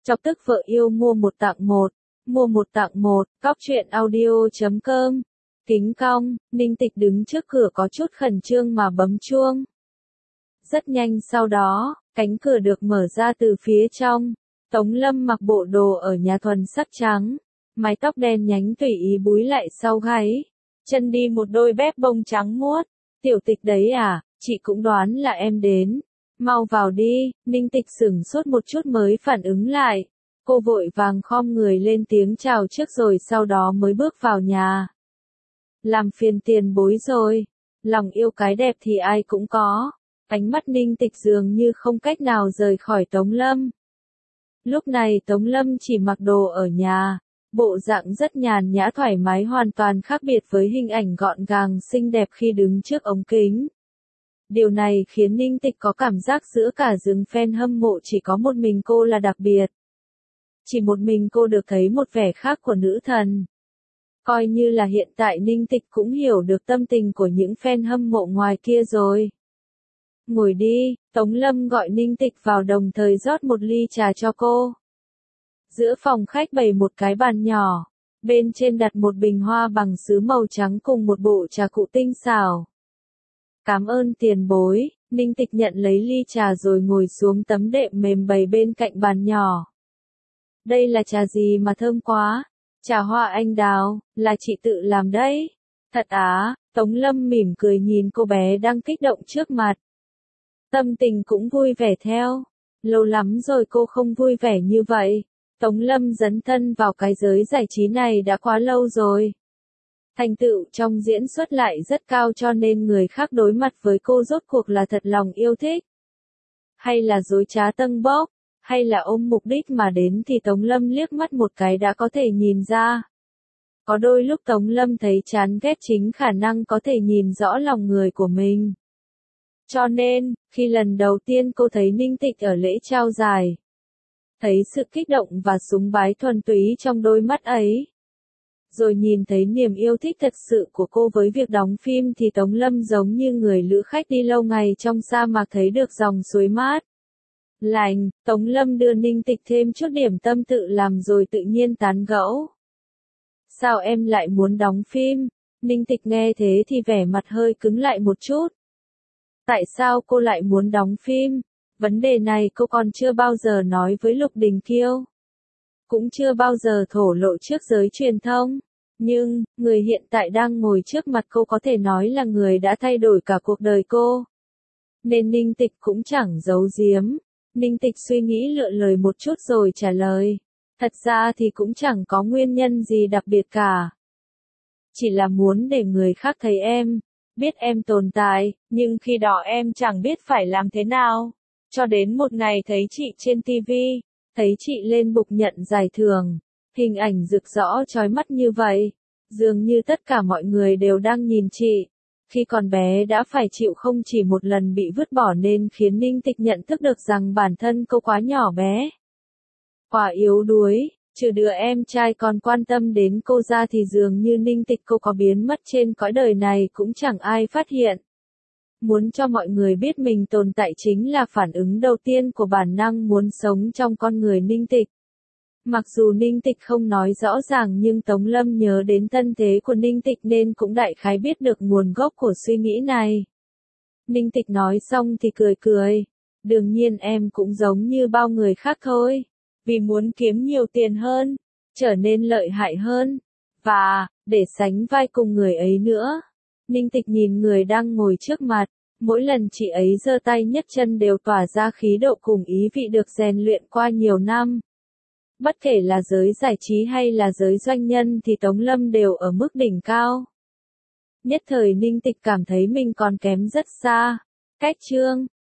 Chọc tức vợ yêu mua một tặng một. Mua một tặng một, cóc truyện audio.com. Kính cong, Ninh Tịch đứng trước cửa có chút khẩn trương mà bấm chuông. Rất nhanh sau đó, cánh cửa được mở ra từ phía trong. Tống Lâm mặc bộ đồ ở nhà thuần sắc trắng, mái tóc đen nhánh tùy ý búi lại sau gáy, chân đi một đôi dép bông trắng muốt. Tiểu Tịch đấy à, chị cũng đoán là em đến. Mau vào đi. Ninh Tịch sửng sốt một chút mới phản ứng lại. Cô vội vàng khom người lên tiếng chào trước rồi sau đó mới bước vào nhà. Làm phiền tiền bối rồi. Lòng yêu cái đẹp thì ai cũng có. Ánh mắt Ninh Tịch dường như không cách nào rời khỏi Tống Lâm. Lúc này Tống Lâm chỉ mặc đồ ở nhà. Bộ dạng rất nhàn nhã thoải mái hoàn toàn khác biệt với hình ảnh gọn gàng xinh đẹp khi đứng trước ống kính. Điều này khiến Ninh Tịch có cảm giác giữa cả rừng fan hâm mộ chỉ có một mình cô là đặc biệt. Chỉ một mình cô được thấy một vẻ khác của nữ thần. Coi như là hiện tại Ninh Tịch cũng hiểu được tâm tình của những fan hâm mộ ngoài kia rồi. Ngồi đi, Tống Lâm gọi Ninh Tịch vào đồng thời rót một ly trà cho cô. Giữa phòng khách bày một cái bàn nhỏ, bên trên đặt một bình hoa bằng sứ màu trắng cùng một bộ trà cụ tinh xảo. Cảm ơn tiền bối, Ninh Tịch nhận lấy ly trà rồi ngồi xuống tấm đệm mềm bày bên cạnh bàn nhỏ. Đây là trà gì mà thơm quá? Trà hoa anh đào, là chị tự làm đấy. Thật á, Tống Lâm mỉm cười nhìn cô bé đang kích động trước mặt. Tâm tình cũng vui vẻ theo. Lâu lắm rồi cô không vui vẻ như vậy. Tống Lâm dấn thân vào cái giới giải trí này đã quá lâu rồi. Thành tựu trong diễn xuất lại rất cao cho nên người khác đối mặt với cô rốt cuộc là thật lòng yêu thích. Hay là dối trá tâng bốc, hay là ôm mục đích mà đến thì Tống Lâm liếc mắt một cái đã có thể nhìn ra. Có đôi lúc Tống Lâm thấy chán ghét chính khả năng có thể nhìn rõ lòng người của mình. Cho nên, khi lần đầu tiên cô thấy Ninh Tịch ở lễ trao giải, thấy sự kích động và súng bái thuần túy trong đôi mắt ấy, rồi nhìn thấy niềm yêu thích thật sự của cô với việc đóng phim thì Tống Lâm giống như người lữ khách đi lâu ngày trong sa mạc thấy được dòng suối mát lành. Tống Lâm đưa Ninh Tịch thêm chút điểm tâm tự làm rồi tự nhiên tán gẫu. Sao em lại muốn đóng phim? Ninh Tịch nghe thế thì vẻ mặt hơi cứng lại một chút. Tại sao cô lại muốn đóng phim? Vấn đề này cô còn chưa bao giờ nói với Lục Đình Kiêu. Cũng chưa bao giờ thổ lộ trước giới truyền thông. Nhưng, người hiện tại đang ngồi trước mặt cô có thể nói là người đã thay đổi cả cuộc đời cô. Nên Ninh Tịch cũng chẳng giấu giếm. Ninh Tịch suy nghĩ lựa lời một chút rồi trả lời. Thật ra thì cũng chẳng có nguyên nhân gì đặc biệt cả. Chỉ là muốn để người khác thấy em, biết em tồn tại, nhưng khi đó em chẳng biết phải làm thế nào. Cho đến một ngày thấy chị trên TV, thấy chị lên bục nhận giải thưởng, hình ảnh rực rỡ chói mắt như vậy, dường như tất cả mọi người đều đang nhìn chị. Khi còn bé đã phải chịu không chỉ một lần bị vứt bỏ nên khiến Ninh Tịch nhận thức được rằng bản thân cô quá nhỏ bé, quá yếu đuối, trừ đứa em trai còn quan tâm đến cô ra thì dường như Ninh Tịch cô có biến mất trên cõi đời này cũng chẳng ai phát hiện. Muốn cho mọi người biết mình tồn tại chính là phản ứng đầu tiên của bản năng muốn sống trong con người Ninh Tịch. Mặc dù Ninh Tịch không nói rõ ràng nhưng Tống Lâm nhớ đến thân thế của Ninh Tịch nên cũng đại khái biết được nguồn gốc của suy nghĩ này. Ninh Tịch nói xong thì cười cười. Đương nhiên em cũng giống như bao người khác thôi. Vì muốn kiếm nhiều tiền hơn, trở nên lợi hại hơn, và, để sánh vai cùng người ấy nữa. Ninh Tịch nhìn người đang ngồi trước mặt. Mỗi lần chị ấy giơ tay nhấc chân đều tỏa ra khí độ cùng ý vị được rèn luyện qua nhiều năm. Bất kể là giới giải trí hay là giới doanh nhân thì Tống Lâm đều ở mức đỉnh cao. Nhất thời Ninh Tịch cảm thấy mình còn kém rất xa. Cách chương